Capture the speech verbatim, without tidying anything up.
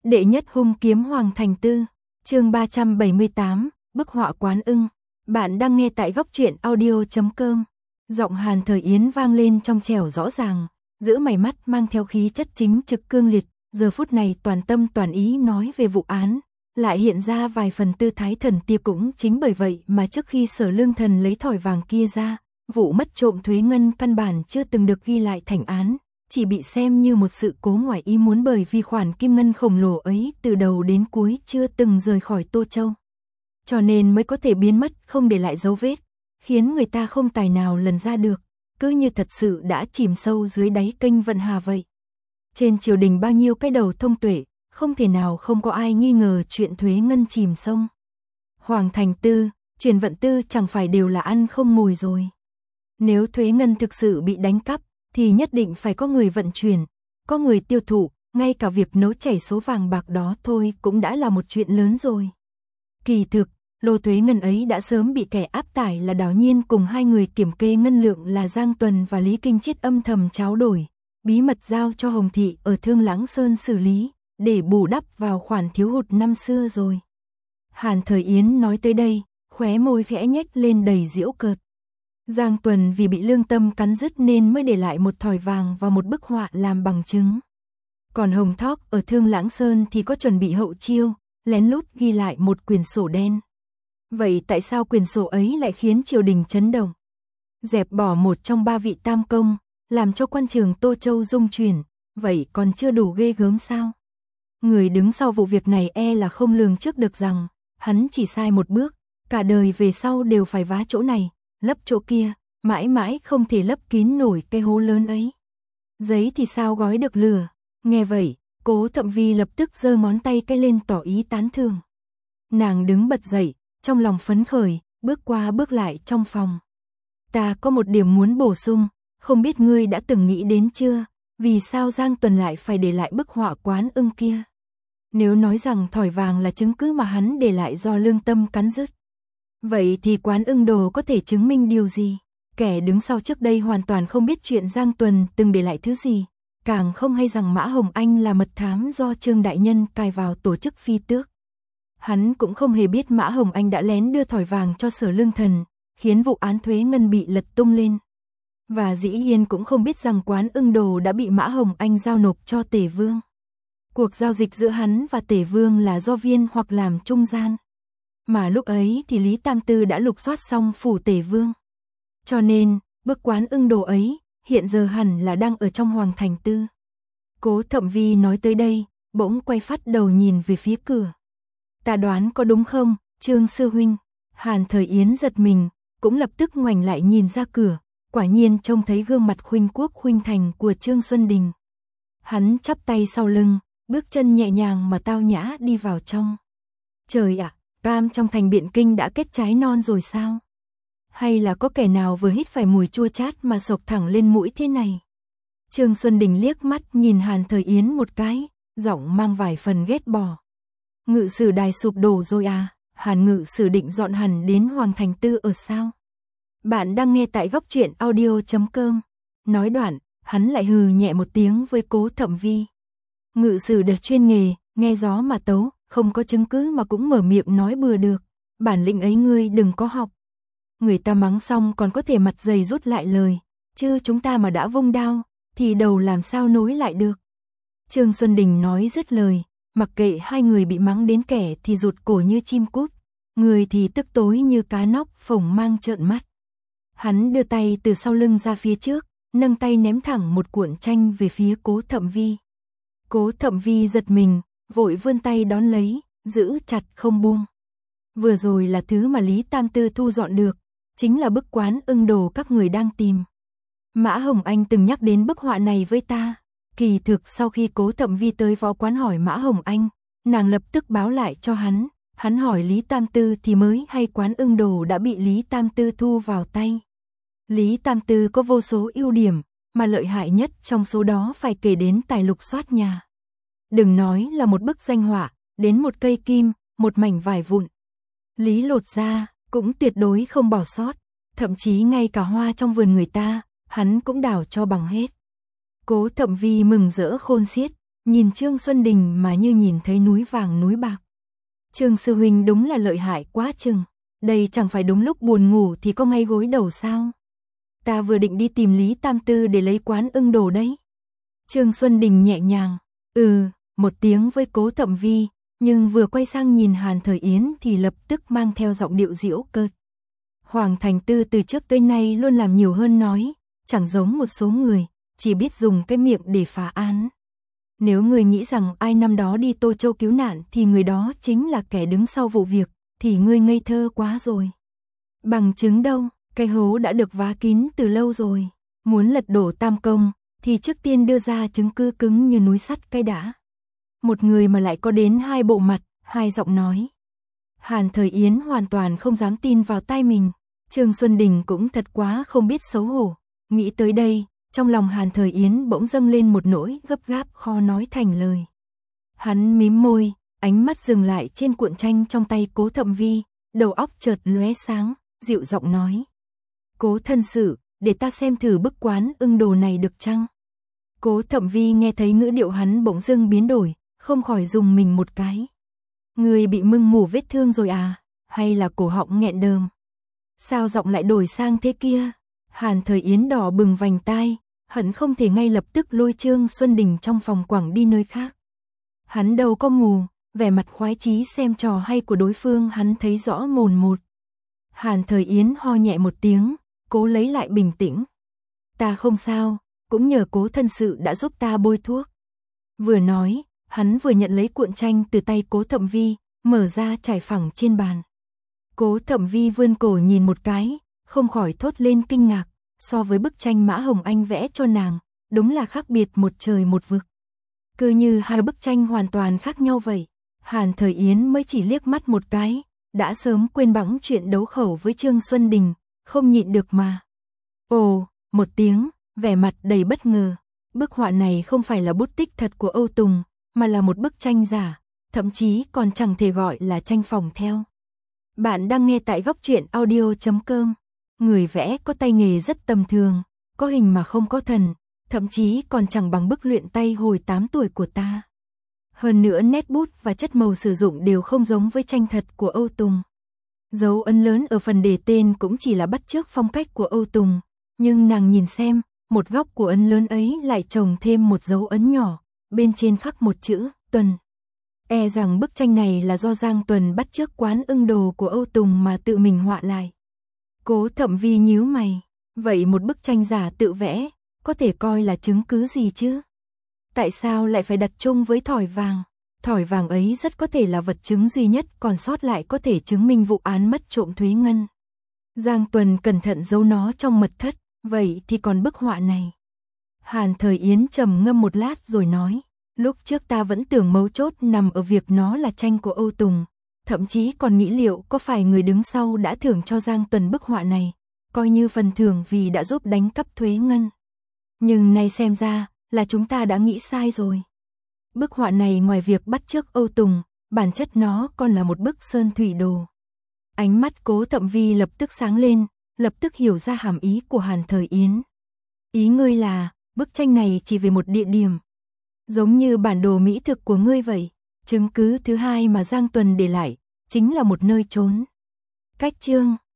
Đệ nhất hung kiếm Hoàng Thành Tư, chương ba trăm bảy mươi tám, bức họa Quán Ưng. Bạn đang nghe tại góc truyện audio chấm com. Giọng Hàn Thời Yến vang lên trong trẻo rõ ràng, giữa mày mắt mang theo khí chất chính trực cương liệt, giờ phút này toàn tâm toàn ý nói về vụ án, lại hiện ra vài phần tư thái thần tia. Cũng chính bởi vậy mà trước khi Sở Lương Thần lấy thỏi vàng kia ra, vụ mất trộm thuế ngân căn bản chưa từng được ghi lại thành án, chỉ bị xem như một sự cố ngoài ý muốn, bởi vì khoản kim ngân khổng lồ ấy từ đầu đến cuối chưa từng rời khỏi Tô Châu. Cho nên mới có thể biến mất không để lại dấu vết, khiến người ta không tài nào lần ra được, cứ như thật sự đã chìm sâu dưới đáy kênh Vận Hà vậy. Trên triều đình bao nhiêu cái đầu thông tuệ, không thể nào không có ai nghi ngờ chuyện thuế ngân chìm sông. Hoàng Thành Tư, Truyền Vận Tư chẳng phải đều là ăn không ngồi rồi. Nếu thuế ngân thực sự bị đánh cắp, thì nhất định phải có người vận chuyển, có người tiêu thụ, ngay cả việc nấu chảy số vàng bạc đó thôi cũng đã là một chuyện lớn rồi. Kỳ thực, lô thuế ngân ấy đã sớm bị kẻ áp tải là Đào Nhiên cùng hai người kiểm kê ngân lượng là Giang Tuần và Lý Kinh Chiết âm thầm tráo đổi, bí mật giao cho Hồng Thị ở Thương Lãng Sơn xử lý, để bù đắp vào khoản thiếu hụt năm xưa rồi. Hàn Thời Yến nói tới đây, khóe môi khẽ nhếch lên đầy giễu cợt. Giang Tuần vì bị lương tâm cắn rứt nên mới để lại một thỏi vàng và một bức họa làm bằng chứng. Còn Hồng Thóc ở Thương Lãng Sơn thì có chuẩn bị hậu chiêu, lén lút ghi lại một quyển sổ đen. Vậy tại sao quyển sổ ấy lại khiến triều đình chấn động? Dẹp bỏ một trong ba vị tam công, làm cho quan trường Tô Châu rung chuyển, vậy còn chưa đủ ghê gớm sao? Người đứng sau vụ việc này e là không lường trước được rằng, hắn chỉ sai một bước, cả đời về sau đều phải vá chỗ này, lấp chỗ kia, mãi mãi không thể lấp kín nổi cái hố lớn ấy. Giấy thì sao gói được lửa? Nghe vậy, Cố Thậm Vi lập tức giơ ngón tay cái lên tỏ ý tán thưởng. Nàng đứng bật dậy, trong lòng phấn khởi, bước qua bước lại trong phòng. Ta có một điểm muốn bổ sung, không biết ngươi đã từng nghĩ đến chưa, vì sao Giang Tuần lại phải để lại bức họa Quán Ưng kia? Nếu nói rằng thỏi vàng là chứng cứ mà hắn để lại do lương tâm cắn rứt, vậy thì Quán Ưng đồ có thể chứng minh điều gì? Kẻ đứng sau trước đây hoàn toàn không biết chuyện Giang Tuần từng để lại thứ gì, càng không hay rằng Mã Hồng Anh là mật thám do Trương đại nhân cài vào tổ chức phi tước. Hắn cũng không hề biết Mã Hồng Anh đã lén đưa thỏi vàng cho Sở Lương Thần, khiến vụ án thuế ngân bị lật tung lên. Và dĩ nhiên cũng không biết rằng Quán Ưng đồ đã bị Mã Hồng Anh giao nộp cho Tề Vương. Cuộc giao dịch giữa hắn và Tề Vương là do viên hoặc làm trung gian. Mà lúc ấy thì Lý Tam Tư đã lục soát xong phủ Tề Vương. Cho nên, bức Quán Ưng đồ ấy, hiện giờ hẳn là đang ở trong Hoàng Thành Tư. Cố Thậm Vi nói tới đây, bỗng quay phát đầu nhìn về phía cửa. Ta đoán có đúng không, Trương sư huynh? Hàn Thời Yến giật mình, cũng lập tức ngoảnh lại nhìn ra cửa, quả nhiên trông thấy gương mặt khuynh quốc khuynh thành của Trương Xuân Đình. Hắn chắp tay sau lưng, bước chân nhẹ nhàng mà tao nhã đi vào trong. Trời ạ, cam trong thành Biện Kinh đã kết trái non rồi sao? Hay là có kẻ nào vừa hít phải mùi chua chát mà sộc thẳng lên mũi thế này? Trương Xuân Đình liếc mắt nhìn Hàn Thời Yến một cái, giọng mang vài phần ghét bỏ. Ngự sử đài sụp đổ rồi à? Hàn ngự sử định dọn hẳn đến Hoàng Thành Tư ở sao? Bạn đang nghe tại góc truyện audio chấm com. Nói đoạn, hắn lại hừ nhẹ một tiếng với Cố Thậm Vi. Ngự sử được chuyên nghề, nghe gió mà tấu, không có chứng cứ mà cũng mở miệng nói bừa được. Bản lĩnh ấy ngươi đừng có học. Người ta mắng xong còn có thể mặt dày rút lại lời, chứ chúng ta mà đã vung đao, thì đầu làm sao nối lại được. Trương Xuân Đình nói dứt lời, mặc kệ hai người bị mắng đến kẻ thì rụt cổ như chim cút, người thì tức tối như cá nóc phồng mang trợn mắt. Hắn đưa tay từ sau lưng ra phía trước, nâng tay ném thẳng một cuộn tranh về phía Cố Thậm Vi. Cố Thậm Vi giật mình, vội vươn tay đón lấy, giữ chặt không buông. Vừa rồi là thứ mà Lý Tam Tư thu dọn được, chính là bức Quán Ưng đồ các người đang tìm. Mã Hồng Anh từng nhắc đến bức họa này với ta. Kỳ thực sau khi Cố Thậm Vi tới võ quán hỏi Mã Hồng Anh, nàng lập tức báo lại cho hắn, hắn hỏi Lý Tam Tư thì mới hay Quán Ưng đồ đã bị Lý Tam Tư thu vào tay. Lý Tam Tư có vô số ưu điểm, mà lợi hại nhất trong số đó phải kể đến tài lục soát nhà. Đừng nói là một bức danh họa, đến một cây kim, một mảnh vải vụn. Lý lột ra, cũng tuyệt đối không bỏ sót, thậm chí ngay cả hoa trong vườn người ta, hắn cũng đào cho bằng hết. Cố Thậm Vi mừng rỡ khôn xiết, nhìn Trương Xuân Đình mà như nhìn thấy núi vàng núi bạc. Trương sư huynh đúng là lợi hại quá chừng, đây chẳng phải đúng lúc buồn ngủ thì có ngay gối đầu sao? Ta vừa định đi tìm Lý Tam Tư để lấy Quán Ưng đồ đấy. Trương Xuân Đình nhẹ nhàng, ừ, một tiếng với Cố Thậm Vi, nhưng vừa quay sang nhìn Hàn Thời Yến thì lập tức mang theo giọng điệu giễu cợt. Hoàng Thành Tư từ trước tới nay luôn làm nhiều hơn nói, chẳng giống một số người, chỉ biết dùng cái miệng để phá án. Nếu người nghĩ rằng ai năm đó đi Tô Châu cứu nạn thì người đó chính là kẻ đứng sau vụ việc, thì ngươi ngây thơ quá rồi. Bằng chứng đâu, cái hố đã được vá kín từ lâu rồi. Muốn lật đổ Tam Công, thì trước tiên đưa ra chứng cứ cứng như núi sắt cái đã. Một người mà lại có đến hai bộ mặt, hai giọng nói. Hàn Thời Yến hoàn toàn không dám tin vào tai mình. Trương Xuân Đình cũng thật quá không biết xấu hổ. Nghĩ tới đây, trong lòng Hàn Thời Yến bỗng dâng lên một nỗi gấp gáp khó nói thành lời. Hắn mím môi, ánh mắt dừng lại trên cuộn tranh trong tay Cố Thậm Vi, đầu óc chợt lóe sáng, dịu giọng nói. Cố thân sự, để ta xem thử bức Quán Ưng đồ này được chăng? Cố Thậm Vi nghe thấy ngữ điệu hắn bỗng dưng biến đổi, không khỏi dùng mình một cái. Người bị mưng mủ vết thương rồi à? Hay là cổ họng nghẹn đờm? Sao giọng lại đổi sang thế kia? Hàn Thời Yến đỏ bừng vành tai, hận không thể ngay lập tức lôi Trương Xuân Đình trong phòng quẳng đi nơi khác. Hắn đâu có mù, vẻ mặt khoái chí xem trò hay của đối phương hắn thấy rõ mồn một. Hàn Thời Yến ho nhẹ một tiếng, cố lấy lại bình tĩnh. Ta không sao, cũng nhờ Cố thân sự đã giúp ta bôi thuốc. Vừa nói, hắn vừa nhận lấy cuộn tranh từ tay Cố Thậm Vi, mở ra trải phẳng trên bàn. Cố Thậm Vi vươn cổ nhìn một cái, không khỏi thốt lên kinh ngạc, so với bức tranh Mã Hồng Anh vẽ cho nàng, đúng là khác biệt một trời một vực. Cứ như hai bức tranh hoàn toàn khác nhau vậy. Hàn Thời Yến mới chỉ liếc mắt một cái, đã sớm quên bẵng chuyện đấu khẩu với Trương Xuân Đình, không nhịn được mà. Ồ, một tiếng, vẻ mặt đầy bất ngờ. Bức họa này không phải là bút tích thật của Âu Tùng, mà là một bức tranh giả, thậm chí còn chẳng thể gọi là tranh phỏng theo. Bạn đang nghe tại góc truyện audio chấm com. Người vẽ có tay nghề rất tầm thường, có hình mà không có thần, thậm chí còn chẳng bằng bức luyện tay hồi tám tuổi của ta. Hơn nữa nét bút và chất màu sử dụng đều không giống với tranh thật của Âu Tùng. Dấu ấn lớn ở phần đề tên cũng chỉ là bắt chước phong cách của Âu Tùng, nhưng nàng nhìn xem, một góc của ấn lớn ấy lại trồng thêm một dấu ấn nhỏ, bên trên khắc một chữ Tuần. E rằng bức tranh này là do Giang Tuần bắt chước Quán Ưng đồ của Âu Tùng mà tự mình họa lại. Cố Thậm Vi nhíu mày, vậy một bức tranh giả tự vẽ, có thể coi là chứng cứ gì chứ? Tại sao lại phải đặt chung với thỏi vàng? Thỏi vàng ấy rất có thể là vật chứng duy nhất còn sót lại có thể chứng minh vụ án mất trộm Thúy Ngân. Giang Tuần cẩn thận giấu nó trong mật thất, vậy thì còn bức họa này. Hàn Thời Yến trầm ngâm một lát rồi nói, lúc trước ta vẫn tưởng mấu chốt nằm ở việc nó là tranh của Âu Tùng, thậm chí còn nghĩ liệu có phải người đứng sau đã thưởng cho Giang Tuần bức họa này, coi như phần thưởng vì đã giúp đánh cắp Thuế Ngân. Nhưng nay xem ra, là chúng ta đã nghĩ sai rồi. Bức họa này ngoài việc bắt chước Âu Tùng, bản chất nó còn là một bức sơn thủy đồ. Ánh mắt Cố Thậm Vi lập tức sáng lên, lập tức hiểu ra hàm ý của Hàn Thời Yến. Ý ngươi là, bức tranh này chỉ về một địa điểm, giống như bản đồ mỹ thực của ngươi vậy. Chứng cứ thứ hai mà Giang Tuần để lại, chính là một nơi trốn. Cách chương